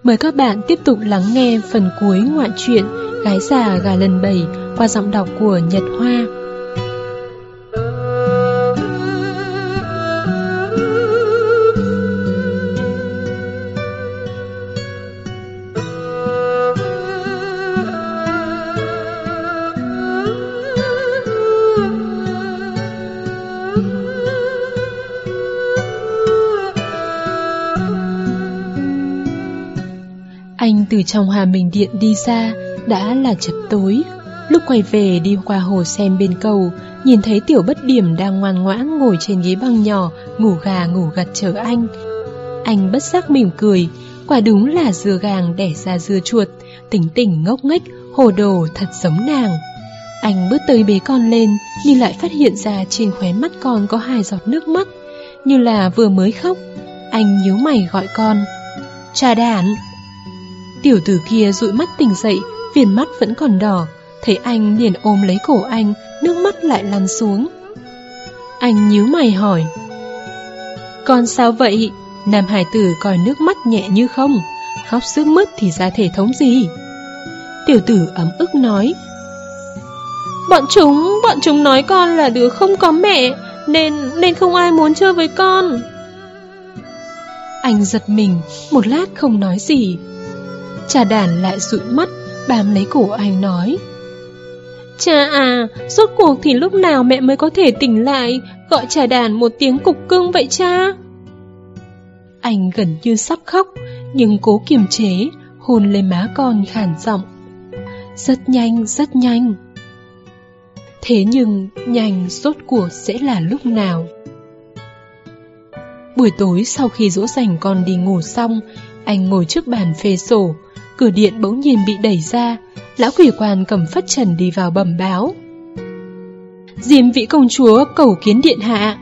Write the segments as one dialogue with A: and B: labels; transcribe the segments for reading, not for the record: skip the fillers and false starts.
A: Mời các bạn tiếp tục lắng nghe phần cuối ngoại truyện Gái già gà lần 7 qua giọng đọc của Nhật Hoa. Anh từ trong Hòa Bình Điện đi ra, đã là chập tối. Lúc quay về đi qua hồ sen bên cầu, nhìn thấy Tiểu Bất Điểm đang ngoan ngoãn ngồi trên ghế băng nhỏ, ngủ gà ngủ gật chờ anh. Anh bất giác mỉm cười, quả đúng là dưa gàng đẻ ra dưa chuột, tính tình ngốc nghếch, hồ đồ thật giống nàng. Anh bước tới bế con lên, nhưng lại phát hiện ra trên khóe mắt con có 2 giọt nước mắt, như là vừa mới khóc. Anh nhíu mày gọi con: "Trà Đản." Tiểu tử kia dụi mắt tỉnh dậy, viền mắt vẫn còn đỏ. Thấy anh liền ôm lấy cổ anh, nước mắt lại lăn xuống. Anh nhíu mày hỏi: "Con sao vậy?" Nam hải tử coi nước mắt nhẹ như không, khóc sướt mướt thì ra thể thống gì. Tiểu tử ấm ức nói: Bọn chúng nói con là đứa không có mẹ, nên không ai muốn chơi với con." Anh giật mình, một lát không nói gì. Trà Đản lại dụi mắt, bám lấy cổ anh nói: "Cha à, rốt cuộc thì lúc nào mẹ mới có thể tỉnh lại, gọi Trà Đản một tiếng cục cưng vậy cha?" Anh gần như sắp khóc, nhưng cố kiềm chế, hôn lên má con khàn giọng: "Rất nhanh, rất nhanh." Thế nhưng nhanh rốt cuộc sẽ là lúc nào? Buổi tối sau khi dỗ dành con đi ngủ xong, anh ngồi trước bàn phê sổ. Cửa điện bỗng nhiên bị đẩy ra, lão quỷ quan cầm phất trần đi vào bẩm báo: "Diêm Vĩ công chúa cầu kiến điện hạ."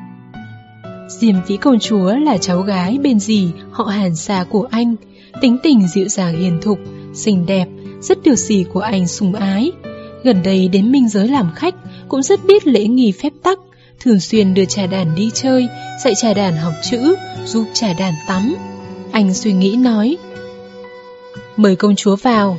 A: Diêm Vĩ công chúa là cháu gái bên dì họ Hàn xa của anh, tính tình dịu dàng hiền thục, xinh đẹp, rất được dì của anh sủng ái. Gần đây đến Minh Giới làm khách, cũng rất biết lễ nghi phép tắc, thường xuyên đưa Trà Đản đi chơi, dạy Trà Đản học chữ, giúp Trà Đản tắm. Anh suy nghĩ nói: "Mời công chúa vào."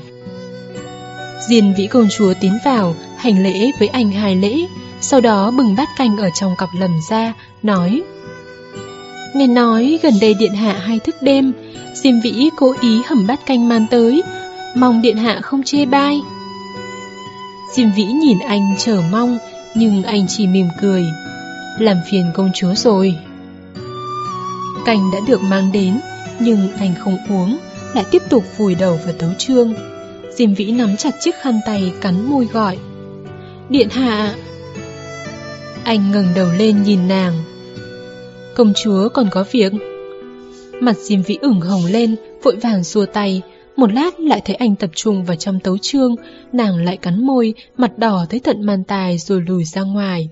A: Diên Vĩ công chúa tiến vào, hành lễ với anh 2 lễ, sau đó bưng bát canh ở trong cặp lầm ra, nói: "Nghe nói gần đây điện hạ hay thức đêm, Diêm Vĩ cố ý hầm bát canh mang tới, mong điện hạ không chê bai." Diêm Vĩ nhìn anh chờ mong, nhưng anh chỉ mỉm cười: "Làm phiền công chúa rồi." Canh đã được mang đến, nhưng anh không uống, lại tiếp tục vùi đầu vào tấu chương. Diêm Vĩ nắm chặt chiếc khăn tay, cắn môi gọi: "Điện hạ." Anh ngẩng đầu lên nhìn nàng: "Công chúa còn có việc." Mặt Diêm Vĩ ửng hồng lên, vội vàng xua tay. Một lát lại thấy anh tập trung vào trong tấu chương, nàng lại cắn môi, mặt đỏ tới tận man tai rồi lùi ra ngoài.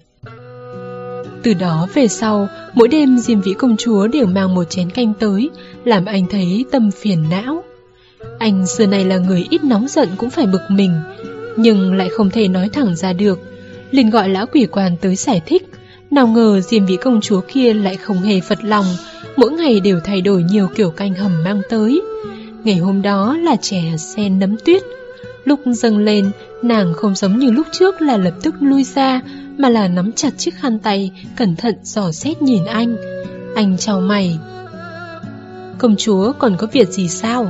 A: Từ đó về sau, mỗi đêm Diêm Vĩ công chúa đều mang một chén canh tới, làm anh thấy tâm phiền não. Anh xưa này là người ít nóng giận cũng phải bực mình, nhưng lại không thể nói thẳng ra được, liền gọi lão quỷ quan tới giải thích. Nào ngờ Diêm Vĩ công chúa kia lại không hề phật lòng, mỗi ngày đều thay đổi nhiều kiểu canh hầm mang tới. Ngày hôm đó là chè sen nấm tuyết. Lúc dâng lên, nàng không giống như lúc trước là lập tức lui ra, mà là nắm chặt chiếc khăn tay, cẩn thận dò xét nhìn anh. Anh chau mày: "Công chúa còn có việc gì sao?"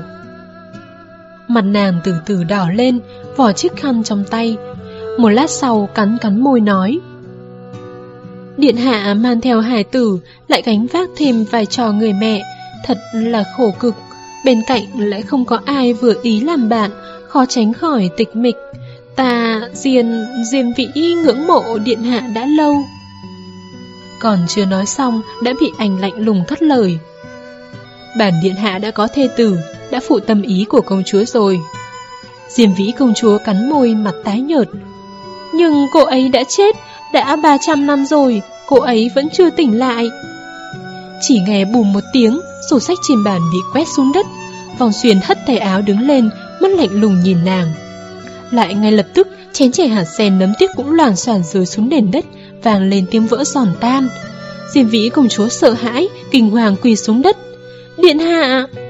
A: Mặt nàng từ từ đỏ lên, vò chiếc khăn trong tay. Một lát sau cắn môi nói: "Điện hạ mang theo hài tử, lại gánh vác thêm vai trò người mẹ, thật là khổ cực. Bên cạnh lại không có ai vừa ý làm bạn, khó tránh khỏi tịch mịch. Ta Diêm Vĩ ngưỡng mộ điện hạ đã lâu." Còn chưa nói xong đã bị anh lạnh lùng cắt lời: "Bản điện hạ đã có thê tử, đã phụ tâm ý của công chúa rồi." Diêm Vĩ công chúa cắn môi, mặt tái nhợt: "Nhưng cô ấy đã chết, đã 300 năm rồi, cô ấy vẫn chưa tỉnh lại." Chỉ nghe bùm một tiếng, sổ sách trên bàn bị quét xuống đất. Vòng Xuyên hất tay áo đứng lên, mắt lạnh lùng nhìn nàng. Lại ngay lập tức, chén chè hạt sen nấm tuyết cũng loàn xoàn rơi xuống nền đất, vang lên tiếng vỡ giòn tan. Diêm Vĩ công chúa sợ hãi, kinh hoàng quỳ xuống đất: "Điện hạ!"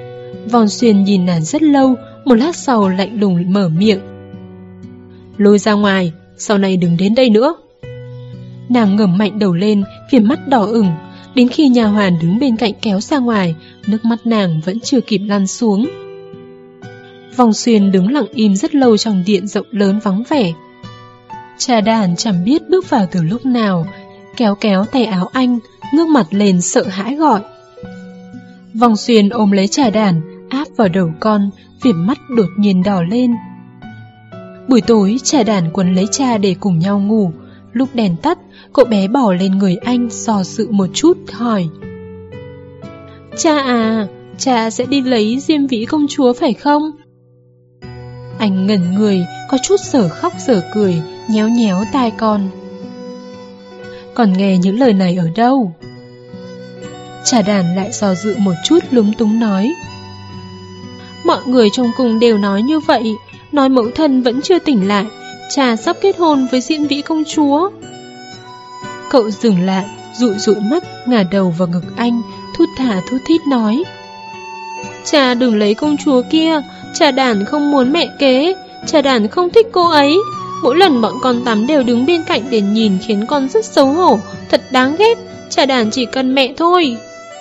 A: Vòng Xuyên nhìn nàng rất lâu, một lát sau lạnh lùng mở miệng. Lôi ra ngoài, sau này đừng đến đây nữa. Nàng ngẩng mạnh đầu lên, viền mắt đỏ ửng. Đến khi nhà hoàn đứng bên cạnh kéo ra ngoài, nước mắt nàng vẫn chưa kịp lăn xuống. Vòng Xuyên đứng lặng im rất lâu trong điện rộng lớn vắng vẻ. Trà Đàn chẳng biết bước vào từ lúc nào, kéo kéo tay áo anh, ngước mặt lên sợ hãi gọi. Vòng Xuyên ôm lấy Trà Đàn, áp vào đầu con, viền mắt đột nhiên đỏ lên. Buổi tối, Trà Đàn quấn lấy cha để cùng nhau ngủ. Lúc đèn tắt, cậu bé bỏ lên người anh, do dự một chút, hỏi. Cha à, cha sẽ đi lấy Diêm Vĩ công chúa phải không? Anh ngẩn người, có chút dở khóc dở cười, nhéo nhéo tai con. Còn nghe những lời này ở đâu? Trà Đàn lại do dự một chút lúng túng nói. Mọi người trong cung đều nói như vậy, nói mẫu thân vẫn chưa tỉnh lại, cha sắp kết hôn với Diêm Vĩ công chúa. Cậu dừng lại, dụi dụi mắt, ngả đầu vào ngực anh, thút thả thút thít nói. Cha đừng lấy công chúa kia, Trà Đàn không muốn mẹ kế, Trà Đàn không thích cô ấy. Mỗi lần bọn con tắm đều đứng bên cạnh để nhìn khiến con rất xấu hổ, thật đáng ghét, Trà Đàn chỉ cần mẹ thôi.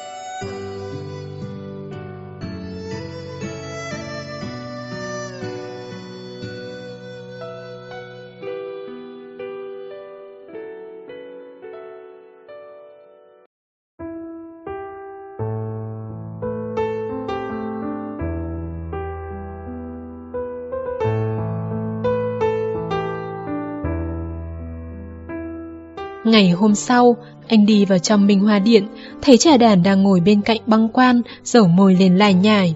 A: Ngày hôm sau, anh đi vào trong Minh Hoa Điện, thấy Trà Đàn đang ngồi bên cạnh băng quan, dẩu môi lên lải nhải.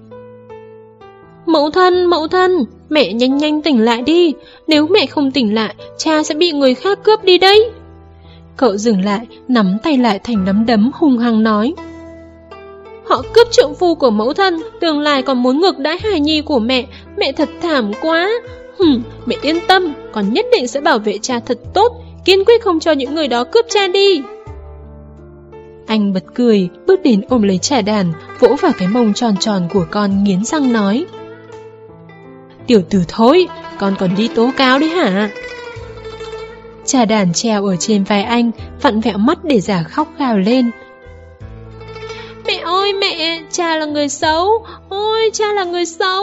A: Mẫu thân, mẹ nhanh nhanh tỉnh lại đi, nếu mẹ không tỉnh lại, cha sẽ bị người khác cướp đi đấy. Cậu dừng lại, nắm tay lại thành nắm đấm hung hăng nói. Họ cướp trượng phu của mẫu thân, tương lai còn muốn ngược đãi hài nhi của mẹ thật thảm quá. Mẹ yên tâm, con nhất định sẽ bảo vệ cha thật tốt, kiên quyết không cho những người đó cướp cha đi. Anh bật cười, bước đến ôm lấy Trà Đàn, vỗ vào cái mông tròn tròn của con, nghiến răng nói. Tiểu tử thối, con còn đi tố cáo đấy hả? Trà Đàn treo ở trên vai anh, vặn vẹo mắt để giả khóc gào lên. Mẹ ơi mẹ, cha là người xấu, ôi cha là người xấu.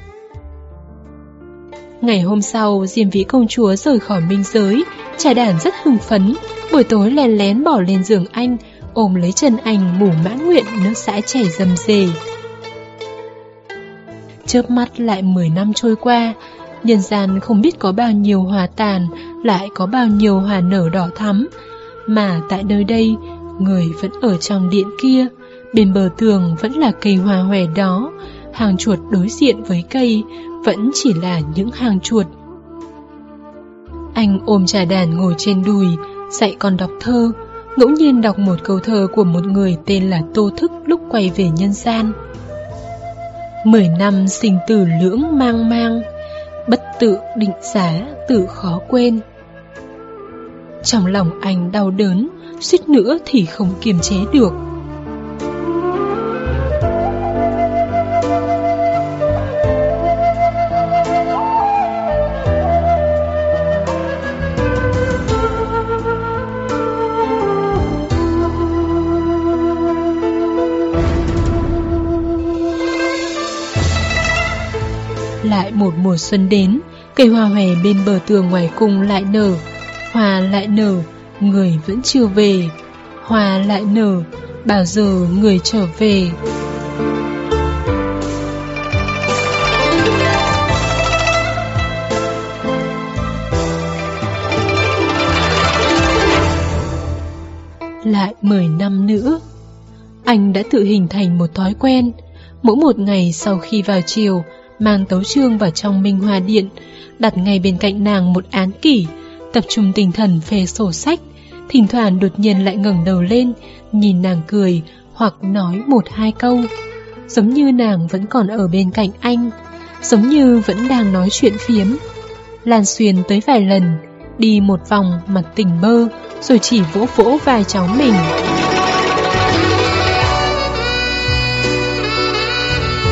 A: Ngày hôm sau, Diêm Vĩ công chúa rời khỏi minh giới, Trà Đàn rất hưng phấn, buổi tối lén lén bỏ lên giường anh, ôm lấy chân anh ngủ mãn nguyện, nước dãi chảy rầm rề. Chớp mắt lại 10 năm trôi qua, nhân gian không biết có bao nhiêu hoa tàn, lại có bao nhiêu hoa nở đỏ thắm, mà tại nơi đây, người vẫn ở trong điện kia, bên bờ tường vẫn là cây hoa hòe đó, hàng chuột đối diện với cây vẫn chỉ là những hàng chuột. Anh ôm Trà Đàn ngồi trên đùi, dạy con đọc thơ, ngẫu nhiên đọc một câu thơ của một người tên là Tô Thức lúc quay về nhân gian. 10 năm sinh tử lưỡng mang mang, bất tự định giá tự khó quên. Trong lòng anh đau đớn, suýt nữa thì không kiềm chế được. Lại một mùa xuân đến, cây hoa hòe bên bờ tường ngoài cung lại nở. Hoa lại nở, người vẫn chưa về. Hoa lại nở, bao giờ người trở về. Lại 10 năm nữa, anh đã tự hình thành một thói quen. Mỗi một ngày sau khi vào chiều, mang tấu chương vào trong Minh Hoa Điện, đặt ngay bên cạnh nàng một án kỷ, tập trung tinh thần phê sổ sách, thỉnh thoảng đột nhiên lại ngẩng đầu lên, nhìn nàng cười hoặc nói 1-2 câu, giống như nàng vẫn còn ở bên cạnh anh, giống như vẫn đang nói chuyện phiếm. Lan Xuyên tới vài lần, đi một vòng mặt tỉnh bơ, rồi chỉ vỗ vỗ vai cháu mình.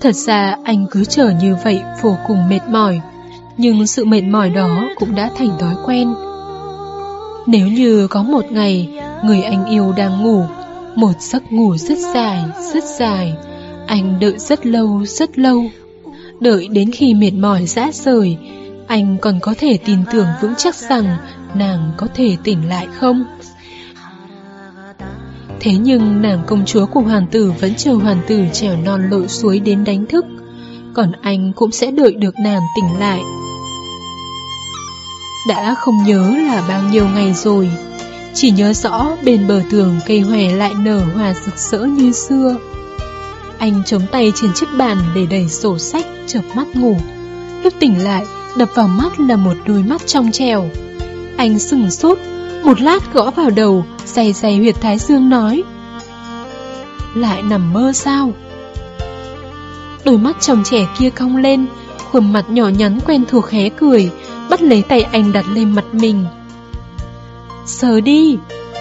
A: Thật ra anh cứ chờ như vậy vô cùng mệt mỏi, nhưng sự mệt mỏi đó cũng đã thành thói quen. Nếu như có một ngày người anh yêu đang ngủ, một giấc ngủ rất dài, anh đợi rất lâu, đợi đến khi mệt mỏi rã rời, anh còn có thể tin tưởng vững chắc rằng nàng có thể tỉnh lại không? Thế nhưng nàng công chúa của hoàng tử vẫn chờ hoàng tử trèo non lội suối đến đánh thức, còn anh cũng sẽ đợi được nàng tỉnh lại. Đã không nhớ là bao nhiêu ngày rồi, chỉ nhớ rõ bên bờ tường cây hòe lại nở hoa rực rỡ như xưa. Anh chống tay trên chiếc bàn để đẩy sổ sách, chợp mắt ngủ. Lúc tỉnh lại, đập vào mắt là một đôi mắt trong trẻo. Anh sửng sốt, một lát gõ vào đầu, day huyệt thái dương nói: lại nằm mơ sao? Đôi mắt trong trẻ kia cong lên, khuôn mặt nhỏ nhắn quen thuộc hé cười, bắt lấy tay anh đặt lên mặt mình. Sờ đi.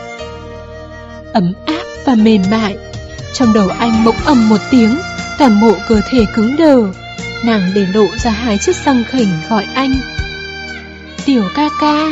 A: Ấm áp và mềm mại. Trong đầu anh bỗng ầm một tiếng, toàn bộ cơ thể cứng đờ. Nàng để lộ ra hai chiếc răng khểnh gọi anh: tiểu ca ca.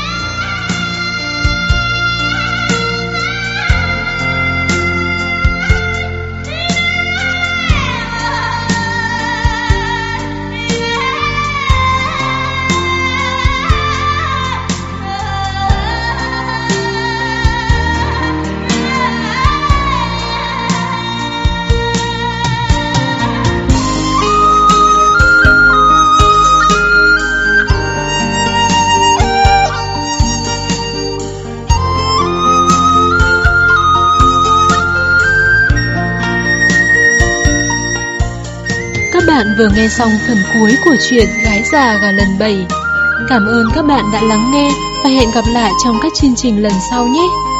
A: Các bạn vừa nghe xong phần cuối của truyện Gái già gà lần 7. Cảm ơn các bạn đã lắng nghe và hẹn gặp lại trong các chương trình lần sau nhé.